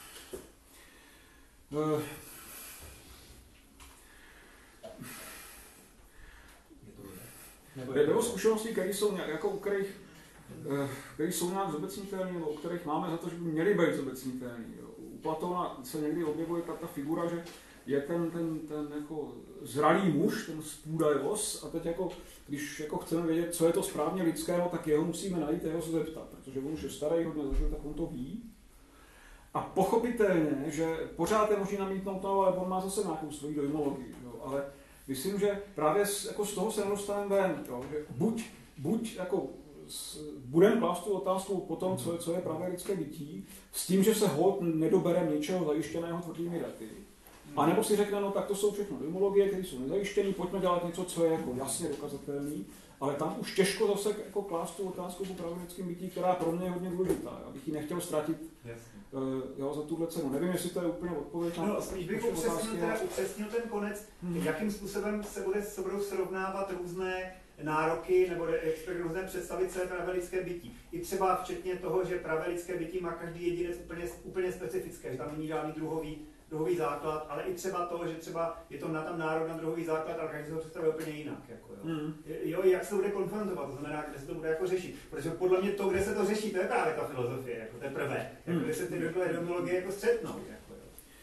nebo zkušenosti, které jsou jako u kterých jsou nějak zobecnitelné, nebo u kterých máme za to, že by měly být zobecnitelné. U Platóna se někdy objevuje ta figura, že je ten jako zralý muž, ten spůdajos, a teď jako, když jako chceme vědět, co je to správně lidské, no, tak jeho musíme najít a jeho se zeptat, protože on už je starý, hodně zažil, tak on to ví. A pochopitelně, že pořád je možný namítnout, no, ale on má zase nějakou svoji dojmologii, jo, ale myslím, že právě jako z toho se nedostaneme ven, jo, že buď jako budeme klást tu otázku po tom, co je pravé lidské bytí, s tím, že se hod nedobereme něčeho zajištěného tvrdými daty. A nebo si řekne, no tak to jsou všechno dojmologie, které jsou nezajištěné, pojďme dělat něco, co je jako jasně dokazatelné, ale tam už těžko zase jako klást tu otázku po pravém lidském bytí, která pro mě je hodně důležitá, abych ji nechtěl ztratit jo, za tuhle cenu. Nevím, jestli to je úplně odpověď na
spíš bych upřesnil ten konec, jakým způsobem se budou srovnávat různé nároky nebo různé představit své pravé lidské bytí. I třeba včetně toho, že pravé lidské bytí má každý jedinec úplně specifické, že tam není žádný druhový základ, ale i třeba to, že třeba je to tam nárok na druhový základ, ale každý se ho představuje úplně jinak. Jako, jo, jak se to bude konfrontovat, to znamená, kde se to bude jako řešit. Protože podle mě to, kde se to řeší, to je právě ta filozofie, jako teprve. Jako, kde se ty dojmologie jako střetnou. Jako,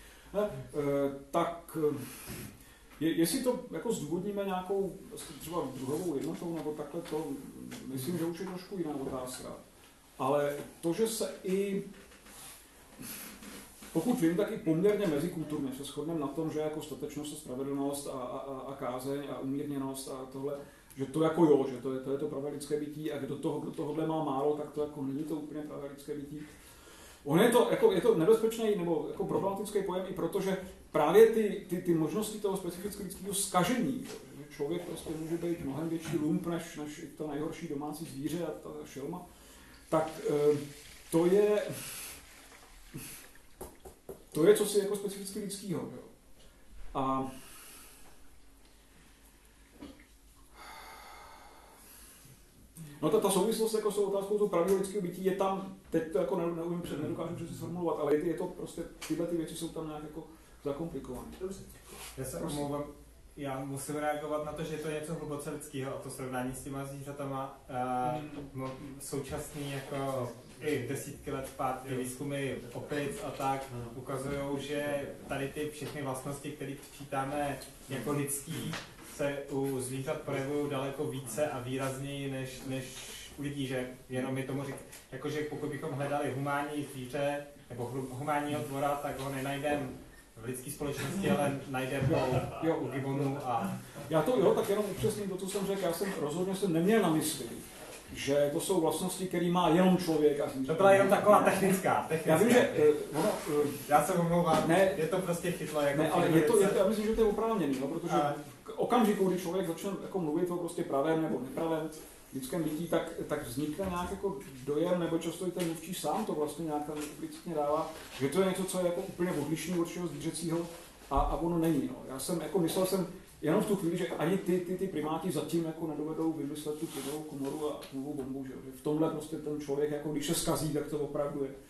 tak jestli to jako zdůvodníme nějakou třeba druhovou jednotou nebo takhle, to myslím, že už je trošku jiná otázka. Ale to, že se i pokud vím, tak i poměrně mezikulturně se shodneme na tom, že jako statečnost a spravedlnost a kázeň a umírněnost a tohle, že to jako jo, že to je to pravé lidské bytí a kdo tohohle má málo, tak to jako není to úplně pravé lidské bytí. On je to nebezpečný nebo jako problematický pojem i proto, že právě ty možnosti toho specifického lidského zkažení, že člověk prostě může být mnohem větší lump než to nejhorší domácí zvíře a ta šelma, tak to je cosi jako specificky lidskýho. Jo. A no ta souvislost jako s otázkou toho pravého lidského bytí je tam, teď to jako nedokážu přesně sformulovat, ale je to prostě, tyhle ty věci jsou tam nějak jako zakomplikované. Dobře.
Já se omlouvám, já musím reagovat na to, že je to něco hluboce lidského a to srovnání s těma zvířatama současný jako i desítky let zpátky výzkumy opic a tak ukazují, že tady ty všechny vlastnosti, které počítáme jako lidský, se u zvířat projevují daleko více a výrazněji než u lidí, že jenom je tomu říct, jakože pokud bychom hledali humánní zvíře nebo humánního tvora, tak ho nenajdeme v lidské společnosti, ale najdeme ho u gibonů a...
Já to jo, tak jenom upřesním to, co jsem řekl, já jsem rozhodně neměl na mysli, že to jsou vlastnosti, který má jenom člověk a zvíře.
To byla jenom taková technická.
Já vím, že
já se omlouvám, ne, je to prostě chytlo. Jako
ne, ale já myslím, že to je oprávněný, no, protože k okamžiku, kdy člověk začne jako mluvit o prostě pravém nebo nepravém lidském bytí, tak vznikne nějak jako dojem, nebo často i ten mluvčí sám to vlastně nějak tam explicitně dává, že to je něco, co je jako úplně odlišný od všeho zvířecího a ono není. No. Já jsem jako myslel jenom v tu chvíli, že ani ty primáti zatím jako nedovedou vymyslet tu plynnou komoru a atomovou bombu, že v tomhle prostě ten člověk, jako když se zkazí, tak to opravdu je.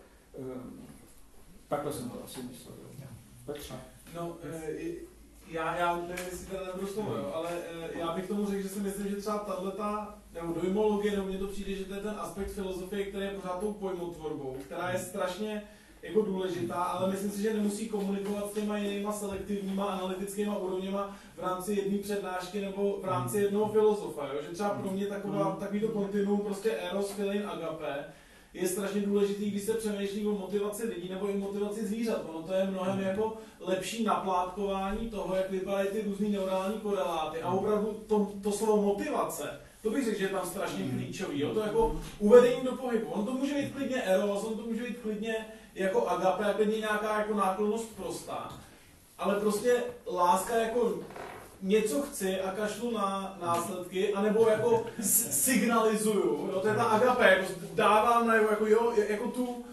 Takhle jsem to asi myslel.
Petře. No, já nevím, jestli to nebudu slovo, ale já bych tomu řekl, že si myslím, že třeba tato, nebo dojmologie, nebo mně to přijde, že to je ten aspekt filozofie, který je pořád tou pojmotvorbou, která je strašně jako důležitá, ale myslím si, že nemusí komunikovat s těma jinýma selektivníma analytickýma úrovněma v rámci jedné přednášky nebo v rámci jednoho filozofa, jo? Že třeba pro mě takovýto kontinuum prostě eros, filin, agape je strašně důležitý, když se přemýšlí o motivaci lidí nebo i motivaci zvířat. Ono to je mnohem jako lepší naplátkování toho, jak vypadají ty různý neurální koreláty. A opravdu to slovo motivace, to bych řekl, že je tam strašně klíčový. Jo? To jako uvedení do pohybu. On to může být klidně eros, on to může být klidně jako agape, a klidně nějaká jako náklonnost prostá. Ale prostě láska jako něco chci a kašlu na následky, anebo jako signalizuju, jo, to je ta agape, jako dávám na jako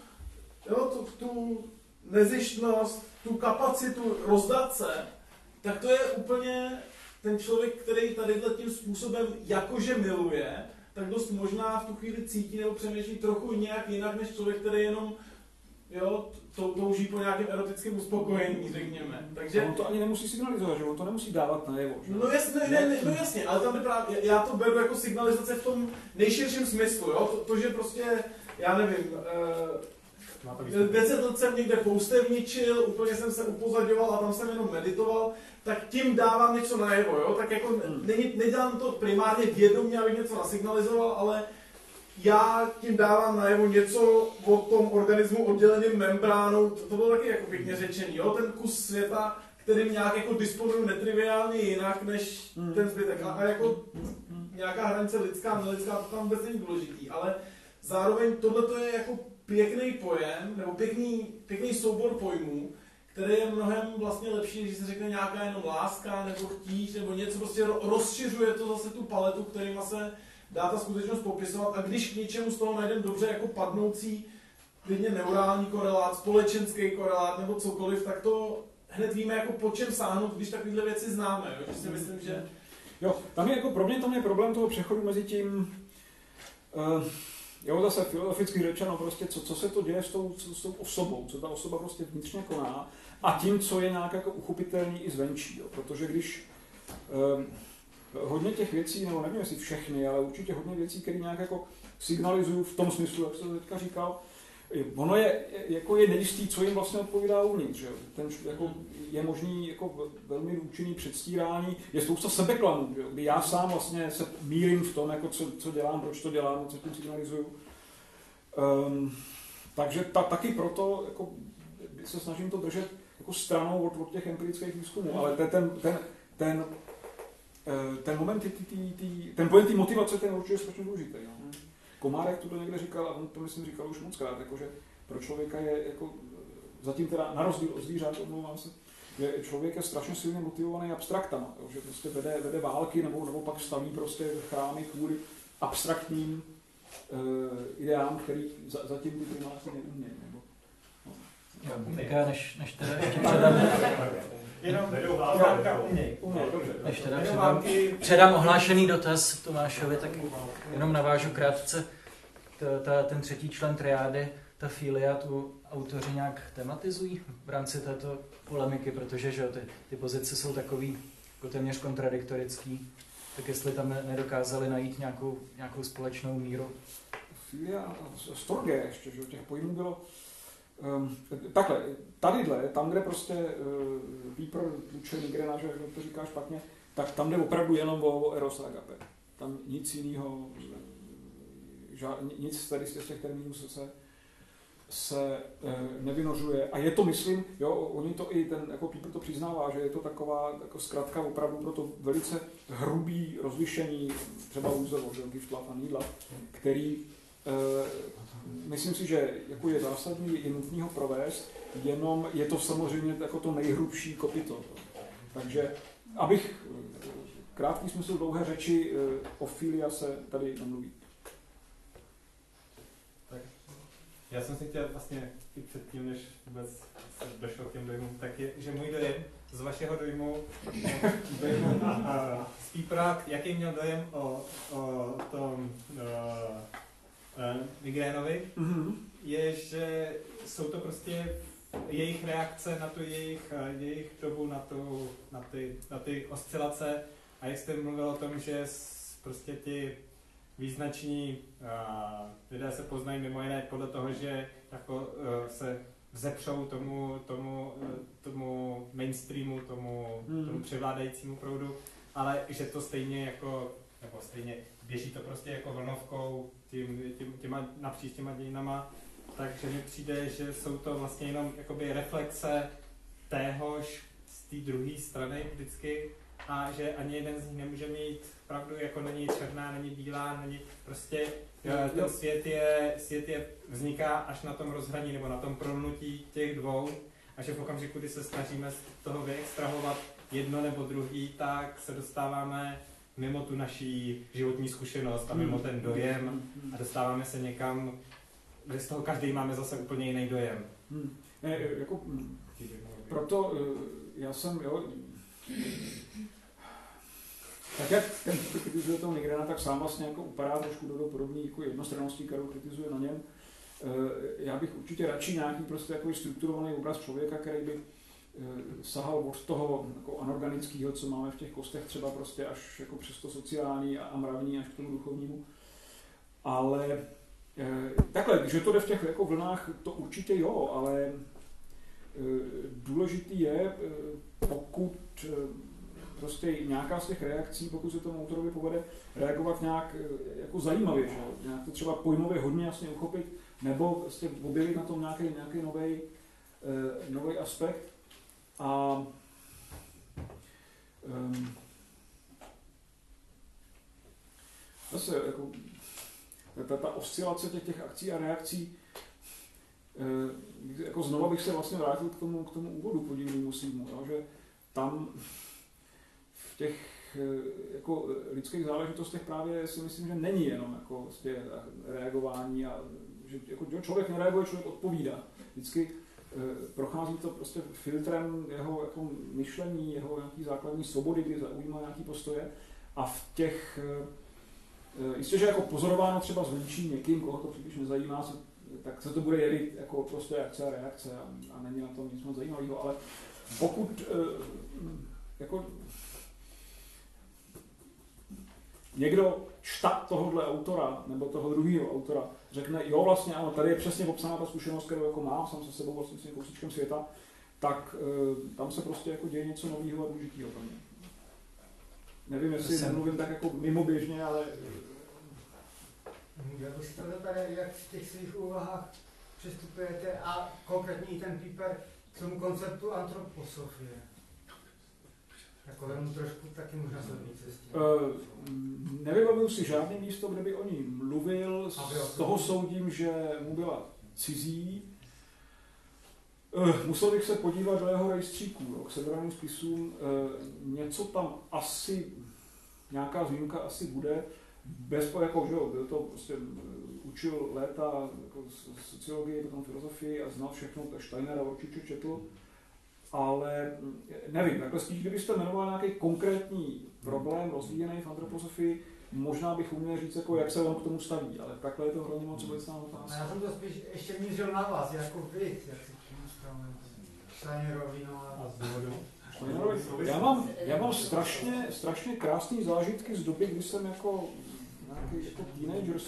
tu nezištnost, tu kapacitu rozdat se, tak to je úplně ten člověk, který tady tím způsobem jakože miluje, tak dost možná v tu chvíli cítí nebo přemýšlí trochu nějak jinak než člověk, který jenom touží po nějakém erotickém uspokojení, řekněme. Takže
on to ani nemusí signalizovat, že on to nemusí dávat najevo.
No jasně, ale tam právě, já to beru jako signalizace v tom nejširším smyslu, jo? To, že prostě, já nevím, 10 let jsem někde poustevničil, úplně jsem se upozaďoval a tam jsem jenom meditoval, tak tím dávám něco najevo, jo? Tak jako nedělám to primárně vědomě, abych něco nasignalizoval, ale já tím dávám najevo něco o tom organismu odděleným membránou, to bylo taky jako pěkně řečený, jo? Ten kus světa, kterým nějak jako disponuju netriviálně jinak než ten zbytek. A jako nějaká hranice lidská, nelidská, to tam vůbec není důležitý, ale zároveň tohle je jako pěkný pojem, nebo pěkný soubor pojmů, který je mnohem vlastně lepší, když se řekne nějaká jenom láska, nebo chtíč, nebo něco, prostě rozšiřuje to zase tu paletu, kterýma se dá ta skutečnost popisovat, a když k něčemu z toho najdeme dobře jako padnoucí klidně neurální korelát, společenský korelát nebo cokoliv, tak to hned víme, jako po čem sáhnout, když takovéhle věci známe, jo? Že si myslím, že...
Jo, tam je jako pro mě tam je problém toho přechodu mezi tím, jo, zase filozoficky řečeno, prostě co se to děje s tou osobou, co ta osoba prostě vnitřně koná, a tím, co je nějak jako uchopitelný i zvenčí, jo? Protože když hodně těch věcí, nebo nevím jestli všechny, ale určitě hodně věcí, které nějak jako signalizují v tom smyslu, jak jsem teďka říkal, ono je nejistý, co jim vlastně odpovídá uvnitř. Že? Jako, je možný jako velmi účinný předstírání, je spousta sebeklamů, kdy já sám vlastně se mírim v tom, jako co dělám, proč to dělám, co tím signalizuju. Takže taky proto jako, se snažím to držet jako stranou od těch empirických výzkumů, ale ten moment, ten pojem té motivace, ten určitě je strašně důležitý. No. Komárek to někde říkal, a on to myslím říkal už moc krát, jako, že pro člověka je, jako, zatím teda na rozdíl od zvířat, omlouvám se, že člověk je strašně silně motivovaný abstraktama, jo, že prostě vede války nebo pak staví prostě chrámy kvůli abstraktním ideám, který zatím ty primáty neumějí.
Tak než teda ještě předám ohlášený dotaz Tomášovi, tak jenom navážu krátce. Ten třetí člen triády, ta filia, tu autoři nějak tematizují v rámci této polemiky, protože že, ty pozice jsou takový jako téměř kontradiktorický, tak jestli tam nedokázali najít nějakou společnou míru.
Filia, storge ještě, že těch pojmů bylo. Takhle, tadyhle, tam, kde prostě Pieper tluče migrena, že to říká špatně, tak tam jde opravdu jenom o eros a agape. Tam nic jiného, nic tady z těch termínů se nevynořuje. A je to, myslím, jo, oni to i ten, jako Pieper to přiznává, že je to taková jako zkratka opravdu pro to velice hrubý rozlišení, třeba Husserloff, Giftlaff a Needlaff, který myslím si, že jako je zásadní, je nutný ho provést, jenom je to samozřejmě jako to nejhrubší kopyto. Takže, abych krátký smysl dlouhé řeči, o filia se tady nemluví. Tak.
Já jsem si chtěl vlastně i předtím, než vůbec se došlo k těm dojmům, tak je, že můj dojem z vašeho dojmu z Piepera, jaký měl dojem o tom migrénovi, je, že jsou to prostě jejich reakce na tu jejich dobu, na ty oscilace, A jak jste mluvil o tom, že prostě ti význační lidé se poznají mimo jiné podle toho, že jako se vzepřou tomu mainstreamu, tomu převládajícímu proudu, ale že to stejně jako, nebo stejně běží to prostě jako vlnovkou napříč těma dějinama, takže mi přijde, že jsou to vlastně jenom jakoby reflexe téhož z té druhé strany vždycky a že ani jeden z nich nemůže mít pravdu, jako není černá, není bílá, není prostě ten svět vzniká až na tom rozhraní nebo na tom prolnutí těch dvou a že v okamžiku, kdy se snažíme z toho vyextrahovat jedno nebo druhý, tak se dostáváme mimo tu naší životní zkušenost a mimo ten dojem a dostáváme se někam, kde z toho každý máme zase úplně jiný dojem.
Proto já jsem, tak jak ten kritizuje toho Nigrena, tak sám vlastně jako upadá trošku do podobné jako jednostrannosti, kterou kritizuje na něm. Já bych určitě radši nějaký prostě jako strukturovaný obraz člověka, který by sahal od toho jako anorganického, co máme v těch kostech, třeba prostě až jako přes to sociální a mravní až k tomu duchovnímu. Ale takhle, že to jde v těch jako vlnách, to určitě jo, ale důležitý je, pokud prostě nějaká z těch reakcí, pokud se tomu autorovi povede reagovat nějak jako zajímavě, že? Nějak to třeba pojmově hodně jasně uchopit, nebo prostě objevit na tom nějaký nový aspekt. A zase jako ta oscilace těch akcí a reakcí, jako znova bych se vlastně vrátil k tomu úvodu podivnému svýmu, že tam v těch jako lidských záležitostech právě si myslím, že není jenom jako vlastně reagování a že jako člověk nereaguje, člověk odpovídá. Vždycky prochází to prostě filtrem jeho jako myšlení, jeho nějaký základní svobody, kdy zaujímá nějaký postoje a v těch, jistě, že jako pozorováno třeba zvenčí někým, koho to příliš nezajímá, tak se to bude jelit jako prostě akce a reakce a není na tom nic moc zajímavého, ale pokud jako někdo štat tohohle autora nebo toho druhého autora řekne, jo vlastně ano, tady je přesně popsaná ta zkušenost, kterou jako mám, sám se sebou vlastně s tím kousíčkem světa, tak tam se prostě jako děje něco nového a důležitého pro mě. Nevím, jestli nemluvím tak jako mimoběžně, ale...
Já bych se tady, jak v těch svých úvahách přistupujete a konkrétně i ten Pieper k tomu konceptu antroposofie. Jako mu trošku taky možná souvisí s tím.
Nevybavuju si žádné místo, kde by o ní mluvil, z toho soudím, že mu byla cizí. Musel bych se podívat do jeho rejstříků, k severním spisům. Něco tam asi, nějaká zmínka asi bude. Jako, že byl to prostě, učil léta jako sociologii, potom filozofii a znal všechno, tak Steinera určitě četl. Ale nevím, takhle spíš, kdybyste jmenoval nějaký konkrétní problém rozvíjený v antroposofii, možná bych uměl říct, jako, jak se on k tomu staví, ale takhle je to hrozně moc obecná otázka.
Já jsem to spíš ještě mířil na vás, jako vy, jak si říkáme, Steinerovi, no a z důvodu.
Já mám strašně krásné zážitky z doby, kdy jsem jako nějaký jako teenager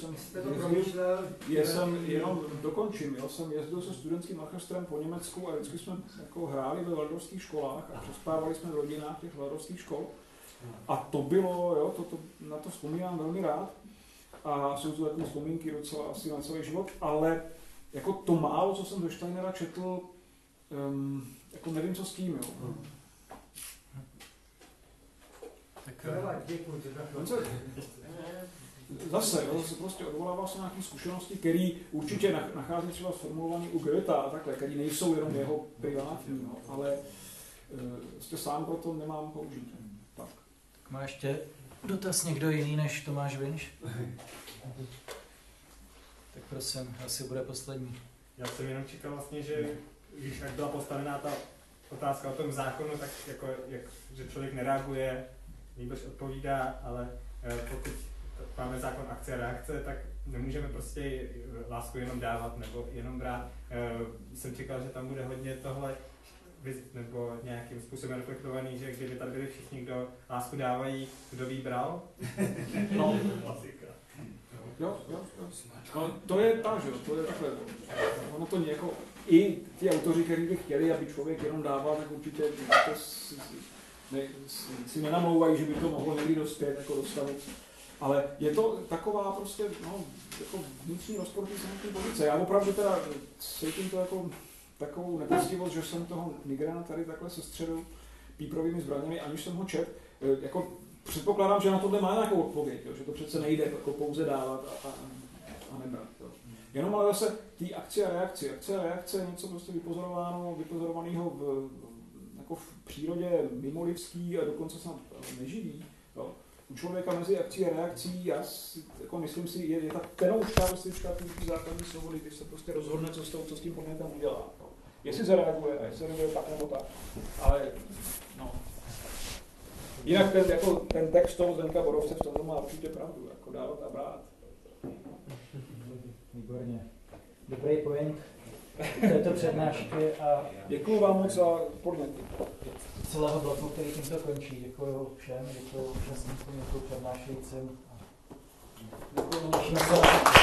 jsem jenom dokončím, jsem jezdil se studentským orchestrem po Německu a vždycky jsme jako hráli ve waldorfských školách a přespávali jsme v rodinách těch waldorfských škol. A to bylo, na to vzpomínám velmi rád a jsou to takové vzpomínky docela asi na celý život, ale jako to málo, co jsem do Steinera četl, jako nevím, co s tím, jo.
Tak děkuji.
Zase se prostě odvolává se nějaké zkušenosti, které určitě nachází třeba sformulované u Goethe a takhle, které nejsou jenom jeho privátní, ale sám proto nemám použít. Tak.
Má ještě dotaz někdo jiný než Tomáš Vinš? Tak prosím, asi bude poslední.
Já jsem jenom čekal vlastně, že když jak byla postavená ta otázka o tom zákonu, tak jako, že člověk nereaguje, nýbrž odpovídá, ale pokud máme zákon akce a reakce, tak nemůžeme prostě lásku jenom dávat nebo jenom brát. Jsem čekal, že tam bude hodně tohle nebo nějakým způsobem reflektovaný, že kdyby tady byli všichni, kdo lásku dávají, kdo by jí bral?
No, jo. No, to je tak, že jo, to je takhle. Ono to jako, i ti autoři, kteří by chtěli, aby člověk jenom dával, tak určitě to si nenamlouvají, že by to mohlo někdy dospět, jako dostavit. Ale je to taková prostě, no, jako vnitřní rozportní samotný pozice. Já opravdu teda cítím to jako takovou nepoctivost, že jsem toho Nigrana tady takhle sestřelil píprovými zbraněmi, aniž jsem ho čet. Jako předpokládám, že na tohle má nějakou odpověď, jo, že to přece nejde jako pouze dávat a nebrat. Jo. Jenom ale zase ty akce a reakce. Akce a reakce je něco prostě vypozorovaného jako v přírodě mimolidský a dokonce snad neživý. Jo. U člověka mezi akcí a reakcí, já si, jako myslím si, je ta tenoučká ty základní svobody, když se prostě rozhodne, co s tím podnětem udělá. Jo. Jestli se reaguje, a jestli reaguje tak nebo tak. Ale no. Jinak ten text toho Zdenka Borovce v tom má určitě pravdu, jako dávat a brát.
Výborně. Dobrý point této přednášky a
děkuju vám moc za podněty.
Celého bloku, který tímto končí. Děkuju všem, děkuju účastníkům, děkuju přednášejícím. Děkuju.